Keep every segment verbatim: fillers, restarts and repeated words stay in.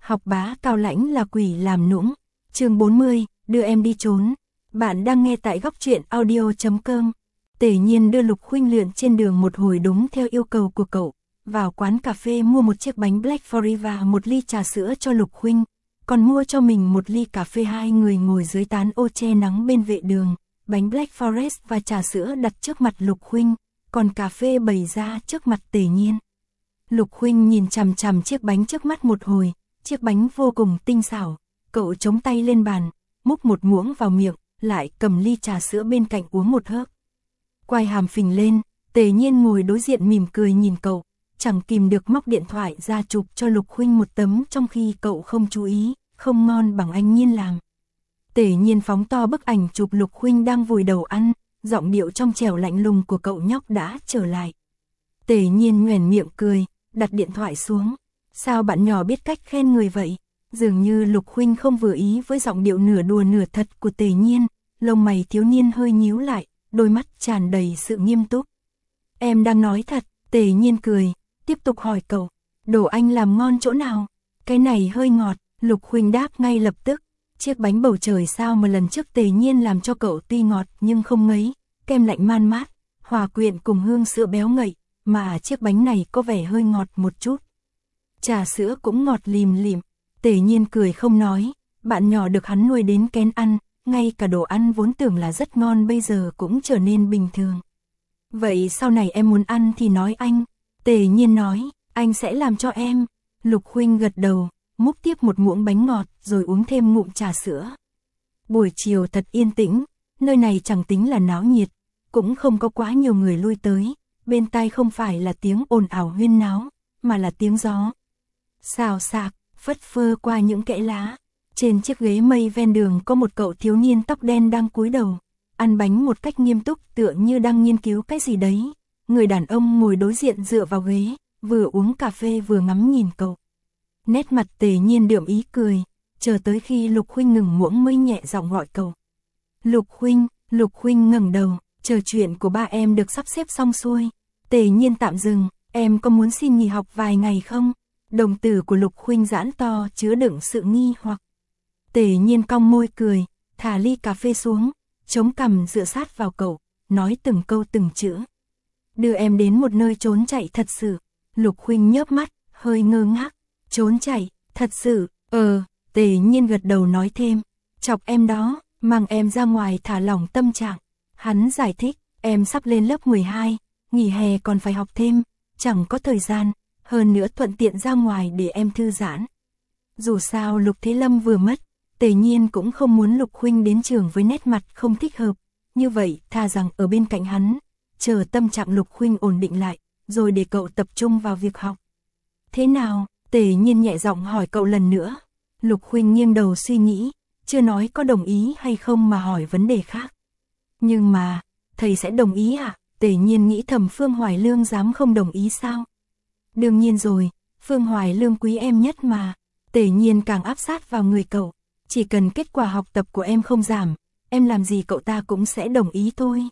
Học bá cao lãnh là quỷ làm nũng. Chương bốn mươi, đưa em đi trốn. Bạn đang nghe tại góc truyện audio chấm com. Tề Nhiên đưa Lục Khuynh lượn trên đường một hồi đúng theo yêu cầu của cậu. Vào quán cà phê mua một chiếc bánh Black Forest và một ly trà sữa cho Lục Khuynh, còn mua cho mình một ly cà phê. Hai người ngồi dưới tán ô che nắng bên vệ đường, bánh Black Forest và trà sữa đặt trước mặt Lục Khuynh, còn cà phê bày ra trước mặt Tề Nhiên. Lục Khuynh nhìn chằm chằm chiếc bánh trước mắt một hồi, chiếc bánh vô cùng tinh xảo, cậu chống tay lên bàn, múc một muỗng vào miệng, lại cầm ly trà sữa bên cạnh uống một hớp. Quai hàm phình lên, Tề Nhiên ngồi đối diện mỉm cười nhìn cậu, chẳng kìm được móc điện thoại ra chụp cho Lục Khuynh một tấm trong khi cậu không chú ý, không ngon bằng anh Nhiên làm. Tề Nhiên phóng to bức ảnh chụp Lục Khuynh đang vùi đầu ăn, giọng điệu trong trẻo lạnh lùng của cậu nhóc đã trở lại. Tề Nhiên nhoẻn miệng cười, đặt điện thoại xuống. Sao bạn nhỏ biết cách khen người vậy? Dường như Lục Khuynh không vừa ý với giọng điệu nửa đùa nửa thật của Tề Nhiên, lông mày thiếu niên hơi nhíu lại, đôi mắt tràn đầy sự nghiêm túc. Em đang nói thật. Tề Nhiên cười, tiếp tục hỏi cậu, đồ anh làm ngon chỗ nào? Cái này hơi ngọt. Lục Khuynh đáp ngay lập tức. Chiếc bánh bầu trời sao mà lần trước Tề Nhiên làm cho cậu tuy ngọt nhưng không ngấy, kem lạnh man mát, hòa quyện cùng hương sữa béo ngậy, mà chiếc bánh này có vẻ hơi ngọt một chút. Trà sữa cũng ngọt lìm lìm. Tề Nhiên cười không nói, bạn nhỏ được hắn nuôi đến kén ăn, ngay cả đồ ăn vốn tưởng là rất ngon bây giờ cũng trở nên bình thường. Vậy sau này em muốn ăn thì nói anh. Tề Nhiên nói, anh sẽ làm cho em. Lục Khuynh gật đầu, múc tiếp một muỗng bánh ngọt rồi uống thêm ngụm trà sữa. Buổi chiều thật yên tĩnh, nơi này chẳng tính là náo nhiệt, cũng không có quá nhiều người lui tới, bên tai không phải là tiếng ồn ào huyên náo, mà là tiếng gió xào xạc, phất phơ qua những kẽ lá. Trên chiếc ghế mây ven đường có một cậu thiếu niên tóc đen đang cúi đầu, ăn bánh một cách nghiêm túc tựa như đang nghiên cứu cái gì đấy. Người đàn ông ngồi đối diện dựa vào ghế, vừa uống cà phê vừa ngắm nhìn cậu. Nét mặt Tề Nhiên đượm ý cười, chờ tới khi Lục Khuynh ngừng muỗng mới nhẹ giọng gọi cậu. Lục Khuynh. Lục Khuynh ngẩng đầu, chờ chuyện của ba em được sắp xếp xong xuôi. Tề Nhiên tạm dừng, em có muốn xin nghỉ học vài ngày không? Đồng tử của Lục Khuynh giãn to chứa đựng sự nghi hoặc. Tề Nhiên cong môi cười, thả ly cà phê xuống, chống cằm dựa sát vào cậu, nói từng câu từng chữ. Đưa em đến một nơi trốn chạy thật sự. Lục Khuynh nhớp mắt, hơi ngơ ngác. Trốn chạy, thật sự, ờ, Tề Nhiên gật đầu nói thêm. Chọc em đó, mang em ra ngoài thả lỏng tâm trạng. Hắn giải thích, em sắp lên lớp mười hai, nghỉ hè còn phải học thêm, chẳng có thời gian, hơn nữa thuận tiện ra ngoài để em thư giãn. Dù sao Lục Thế Lâm vừa mất, Tề Nhiên cũng không muốn Lục Khuynh đến trường với nét mặt không thích hợp, như vậy thà rằng ở bên cạnh hắn, chờ tâm trạng Lục Khuynh ổn định lại, rồi để cậu tập trung vào việc học. Thế nào? Tề Nhiên nhẹ giọng hỏi cậu lần nữa. Lục Khuynh nghiêng đầu suy nghĩ, chưa nói có đồng ý hay không mà hỏi vấn đề khác. Nhưng mà, thầy sẽ đồng ý à? Tề Nhiên nghĩ thầm, Phương Hoài Lương dám không đồng ý sao? Đương nhiên rồi, Phương Hoài Lương quý em nhất mà. Tề Nhiên càng áp sát vào người cậu, chỉ cần kết quả học tập của em không giảm, em làm gì cậu ta cũng sẽ đồng ý thôi.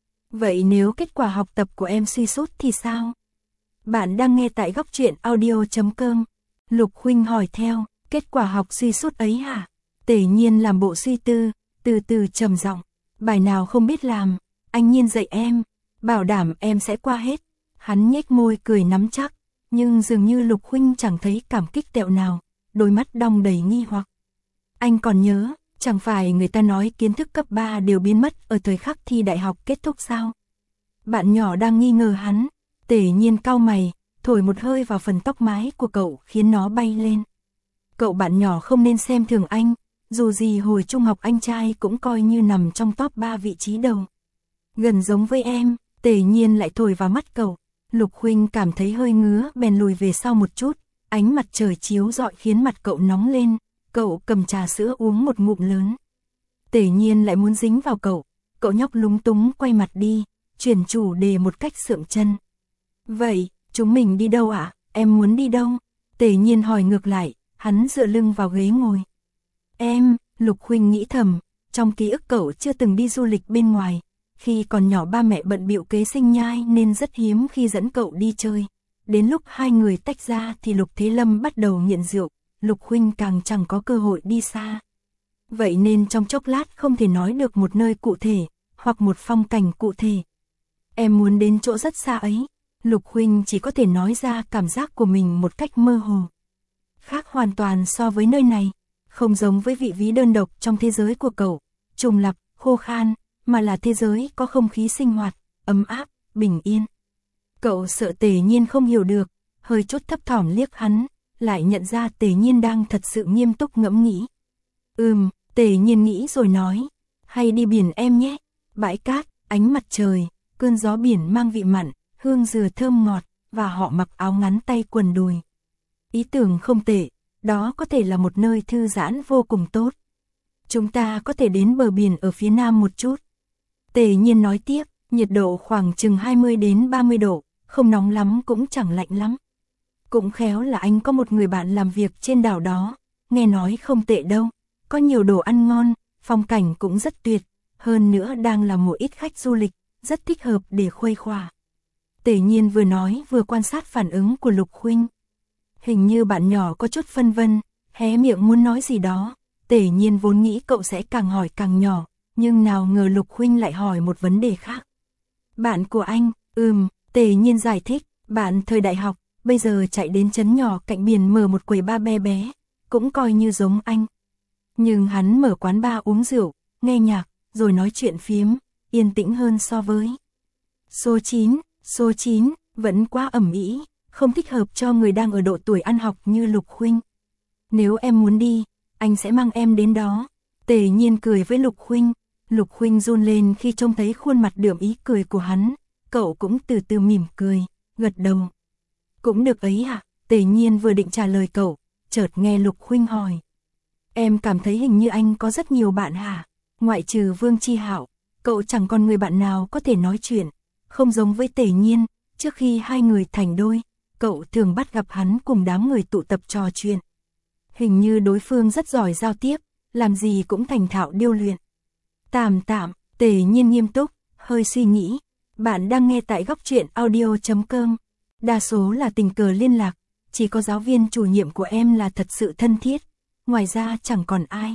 Vậy nếu kết quả học tập của em suy sút thì sao? Bạn đang nghe tại góc truyện audio chấm com. Lục Khuynh hỏi theo, kết quả học suy sút ấy hả? Tề Nhiên làm bộ suy tư, từ từ trầm giọng, bài nào không biết làm, anh Nhiên dạy em, bảo đảm em sẽ qua hết. Hắn nhếch môi cười nắm chắc, nhưng dường như Lục Khuynh chẳng thấy cảm kích tẹo nào, đôi mắt đong đầy nghi hoặc. Anh còn nhớ, chẳng phải người ta nói kiến thức cấp ba đều biến mất ở thời khắc thi đại học kết thúc sao? Bạn nhỏ đang nghi ngờ hắn. Tề Nhiên cau mày, thổi một hơi vào phần tóc mái của cậu khiến nó bay lên. Cậu bạn nhỏ không nên xem thường anh, dù gì hồi trung học anh trai cũng coi như nằm trong top ba vị trí đầu. Gần giống với em. Tề Nhiên lại thổi vào mắt cậu. Lục Khuynh cảm thấy hơi ngứa bèn lùi về sau một chút, ánh mặt trời chiếu rọi khiến mặt cậu nóng lên, cậu cầm trà sữa uống một ngụm lớn. Tề Nhiên lại muốn dính vào cậu, cậu nhóc lúng túng quay mặt đi, chuyển chủ đề một cách sượng chân. Vậy, chúng mình đi đâu ạ? À? Em muốn đi đâu? Tề Nhiên hỏi ngược lại, hắn dựa lưng vào ghế ngồi. Em, Lục Khuynh nghĩ thầm, trong ký ức cậu chưa từng đi du lịch bên ngoài, khi còn nhỏ ba mẹ bận bịu kế sinh nhai nên rất hiếm khi dẫn cậu đi chơi. Đến lúc hai người tách ra thì Lục Thế Lâm bắt đầu nghiện rượu, Lục huynh càng chẳng có cơ hội đi xa. Vậy nên trong chốc lát không thể nói được một nơi cụ thể, hoặc một phong cảnh cụ thể. Em muốn đến chỗ rất xa ấy. Lục huynh chỉ có thể nói ra cảm giác của mình một cách mơ hồ. Khác hoàn toàn so với nơi này, không giống với vị ví đơn độc trong thế giới của cậu, trùng lặp, khô khan, mà là thế giới có không khí sinh hoạt, ấm áp, bình yên. Cậu sợ Tề Nhiên không hiểu được, hơi chút thấp thỏm liếc hắn, lại nhận ra Tề Nhiên đang thật sự nghiêm túc ngẫm nghĩ. Ừm, Tề Nhiên nghĩ rồi nói, hay đi biển em nhé, bãi cát, ánh mặt trời, cơn gió biển mang vị mặn, hương dừa thơm ngọt, và họ mặc áo ngắn tay quần đùi. Ý tưởng không tệ, đó có thể là một nơi thư giãn vô cùng tốt. Chúng ta có thể đến bờ biển ở phía nam một chút. Tề Nhiên nói tiếp, nhiệt độ khoảng chừng hai mươi đến ba mươi độ, không nóng lắm cũng chẳng lạnh lắm. Cũng khéo là anh có một người bạn làm việc trên đảo đó, nghe nói không tệ đâu, có nhiều đồ ăn ngon, phong cảnh cũng rất tuyệt, hơn nữa đang là mùa ít khách du lịch, rất thích hợp để khuây khỏa. Tề Nhiên vừa nói vừa quan sát phản ứng của Lục huynh. Hình như bạn nhỏ có chút phân vân, hé miệng muốn nói gì đó. Tề Nhiên vốn nghĩ cậu sẽ càng hỏi càng nhỏ, nhưng nào ngờ Lục huynh lại hỏi một vấn đề khác. Bạn của anh, ừm, Tề Nhiên giải thích, bạn thời đại học, bây giờ chạy đến trấn nhỏ cạnh biển mở một quầy bar bé bé, cũng coi như giống anh. Nhưng hắn mở quán bar uống rượu, nghe nhạc, rồi nói chuyện phiếm, yên tĩnh hơn so với số chín, số chín, vẫn quá ầm ĩ, không thích hợp cho người đang ở độ tuổi ăn học như Lục huynh. Nếu em muốn đi, anh sẽ mang em đến đó. Tề Nhiên cười với Lục huynh. Lục huynh run lên khi trông thấy khuôn mặt đượm ý cười của hắn. Cậu cũng từ từ mỉm cười, gật đầu. Cũng được ấy ạ. Tề Nhiên vừa định trả lời cậu, chợt nghe Lục huynh hỏi. Em cảm thấy hình như anh có rất nhiều bạn hả? Ngoại trừ Vương Chi Hạo, cậu chẳng còn người bạn nào có thể nói chuyện. Không giống với Tề Nhiên, trước khi hai người thành đôi, cậu thường bắt gặp hắn cùng đám người tụ tập trò chuyện. Hình như đối phương rất giỏi giao tiếp, làm gì cũng thành thạo điêu luyện. Tạm tạm, Tề Nhiên nghiêm túc, hơi suy nghĩ. Bạn đang nghe tại góc truyện audio chấm com. Đa số là tình cờ liên lạc, chỉ có giáo viên chủ nhiệm của em là thật sự thân thiết, ngoài ra chẳng còn ai.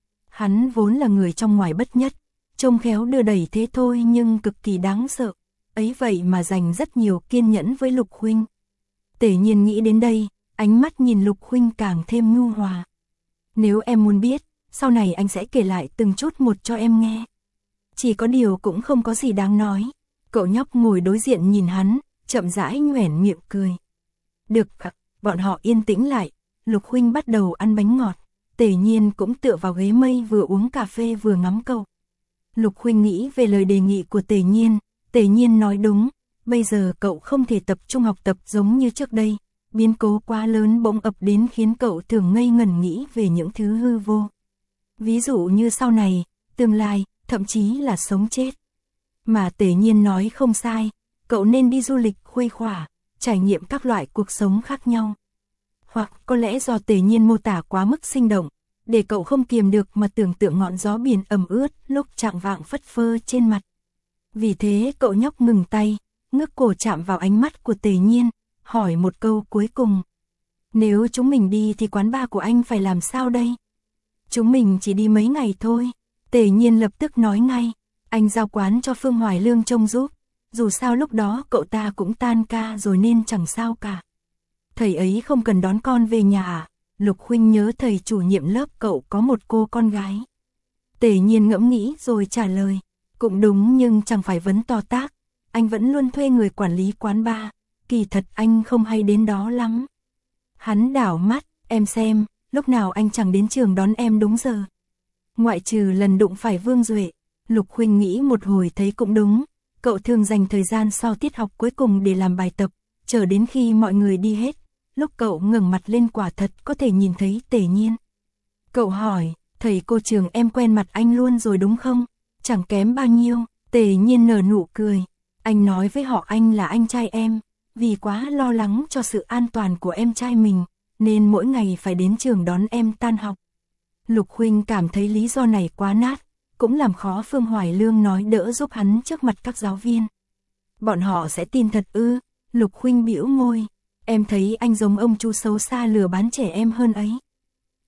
Hắn vốn là người trong ngoài bất nhất, trông khéo đưa đẩy thế thôi nhưng cực kỳ đáng sợ. Ấy vậy mà dành rất nhiều kiên nhẫn với Lục huynh. Tề Nhiên nghĩ đến đây, ánh mắt nhìn Lục huynh càng thêm nhu hòa. Nếu em muốn biết, sau này anh sẽ kể lại từng chút một cho em nghe. Chỉ có điều cũng không có gì đáng nói. Cậu nhóc ngồi đối diện nhìn hắn, chậm rãi nhoẻn miệng cười. Được, bọn họ yên tĩnh lại, Lục huynh bắt đầu ăn bánh ngọt. Tề Nhiên cũng tựa vào ghế mây vừa uống cà phê vừa ngắm cậu. Lục huynh nghĩ về lời đề nghị của Tề Nhiên. Tề Nhiên nói đúng, bây giờ cậu không thể tập trung học tập giống như trước đây. Biến cố quá lớn bỗng ập đến khiến cậu thường ngây ngẩn nghĩ về những thứ hư vô. Ví dụ như sau này, tương lai, thậm chí là sống chết. Mà Tề Nhiên nói không sai, cậu nên đi du lịch khuây khỏa, trải nghiệm các loại cuộc sống khác nhau. Hoặc có lẽ do Tề Nhiên mô tả quá mức sinh động, để cậu không kiềm được mà tưởng tượng ngọn gió biển ẩm ướt lúc chạng vạng phất phơ trên mặt. Vì thế cậu nhóc ngừng tay, ngước cổ chạm vào ánh mắt của Tề Nhiên, hỏi một câu cuối cùng. Nếu chúng mình đi thì quán bar của anh phải làm sao đây? Chúng mình chỉ đi mấy ngày thôi. Tề Nhiên lập tức nói ngay, anh giao quán cho Phương Hoài Lương trông giúp. Dù sao lúc đó cậu ta cũng tan ca rồi nên chẳng sao cả. Thầy ấy không cần đón con về nhà à? Lục huynh nhớ thầy chủ nhiệm lớp cậu có một cô con gái. Tề Nhiên ngẫm nghĩ rồi trả lời. Cũng đúng nhưng chẳng phải vấn to tác. Anh vẫn luôn thuê người quản lý quán bar. Kỳ thật anh không hay đến đó lắm. Hắn đảo mắt, em xem, lúc nào anh chẳng đến trường đón em đúng giờ. Ngoại trừ lần đụng phải Vương Duệ. Lục huynh nghĩ một hồi thấy cũng đúng. Cậu thường dành thời gian sau tiết học cuối cùng để làm bài tập, chờ đến khi mọi người đi hết. Lúc cậu ngẩng mặt lên quả thật có thể nhìn thấy Tề Nhiên. Cậu hỏi, thầy cô trường em quen mặt anh luôn rồi đúng không? Chẳng kém bao nhiêu. Tề Nhiên nở nụ cười. Anh nói với họ anh là anh trai em. Vì quá lo lắng cho sự an toàn của em trai mình, nên mỗi ngày phải đến trường đón em tan học. Lục huynh cảm thấy lý do này quá nát, cũng làm khó Phương Hoài Lương nói đỡ giúp hắn trước mặt các giáo viên. Bọn họ sẽ tin thật ư? Lục huynh bĩu môi. Em thấy anh giống ông chú xấu xa lừa bán trẻ em hơn ấy.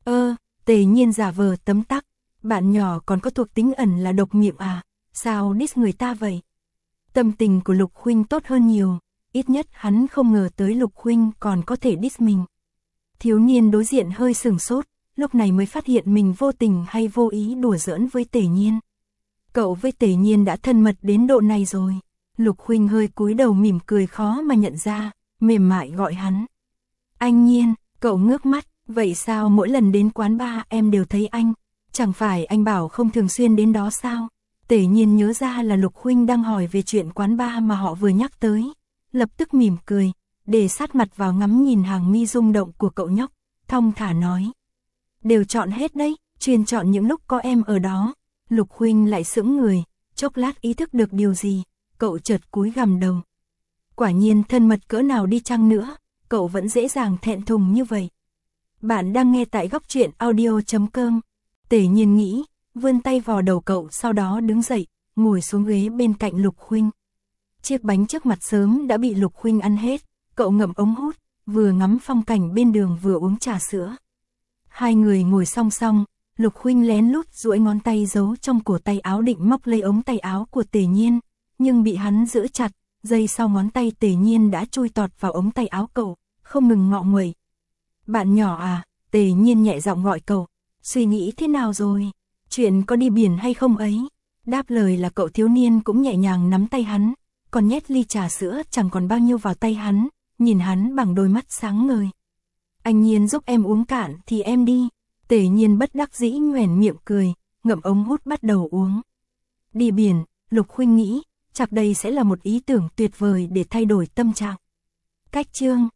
Ơ, Tề Nhiên giả vờ tấm tắc, bạn nhỏ còn có thuộc tính ẩn là độc miệng à, sao diss người ta vậy? Tâm tình của Lục Khuynh tốt hơn nhiều, ít nhất hắn không ngờ tới Lục Khuynh còn có thể diss mình. Thiếu niên đối diện hơi sửng sốt, lúc này mới phát hiện mình vô tình hay vô ý đùa giỡn với Tề Nhiên. Cậu với Tề Nhiên đã thân mật đến độ này rồi. Lục Khuynh hơi cúi đầu mỉm cười khó mà nhận ra, mềm mại gọi hắn. Anh Nhiên, cậu ngước mắt, vậy sao mỗi lần đến quán bar em đều thấy anh? Chẳng phải anh bảo không thường xuyên đến đó sao? Tề Nhiên nhớ ra là Lục Khuynh đang hỏi về chuyện quán bar mà họ vừa nhắc tới. Lập tức mỉm cười, để sát mặt vào ngắm nhìn hàng mi rung động của cậu nhóc, thong thả nói. Đều chọn hết đấy, chuyên chọn những lúc có em ở đó. Lục Khuynh lại sững người, chốc lát ý thức được điều gì, cậu chợt cúi gằm đầu. Quả nhiên thân mật cỡ nào đi chăng nữa, cậu vẫn dễ dàng thẹn thùng như vậy. Bạn đang nghe tại góc truyện audio chấm com. Tề Nhiên nghĩ, vươn tay vò đầu cậu, sau đó đứng dậy, ngồi xuống ghế bên cạnh Lục Khuynh. Chiếc bánh trước mặt sớm đã bị Lục Khuynh ăn hết, cậu ngậm ống hút, vừa ngắm phong cảnh bên đường vừa uống trà sữa. Hai người ngồi song song, Lục Khuynh lén lút duỗi ngón tay giấu trong cổ tay áo định móc lấy ống tay áo của Tề Nhiên, nhưng bị hắn giữ chặt, giây sau ngón tay Tề Nhiên đã chui tọt vào ống tay áo cậu, không ngừng ngọ nguậy. Bạn nhỏ à, Tề Nhiên nhẹ giọng gọi cậu, suy nghĩ thế nào rồi, chuyện có đi biển hay không ấy? Đáp lời là cậu thiếu niên cũng nhẹ nhàng nắm tay hắn, còn nhét ly trà sữa chẳng còn bao nhiêu vào tay hắn, nhìn hắn bằng đôi mắt sáng ngời. Anh Nhiên giúp em uống cạn thì em đi. Tề Nhiên bất đắc dĩ nhoẻn miệng cười, ngậm ống hút bắt đầu uống. Đi biển, Lục Khuynh nghĩ, chắc đây sẽ là một ý tưởng tuyệt vời để thay đổi tâm trạng. Cách chương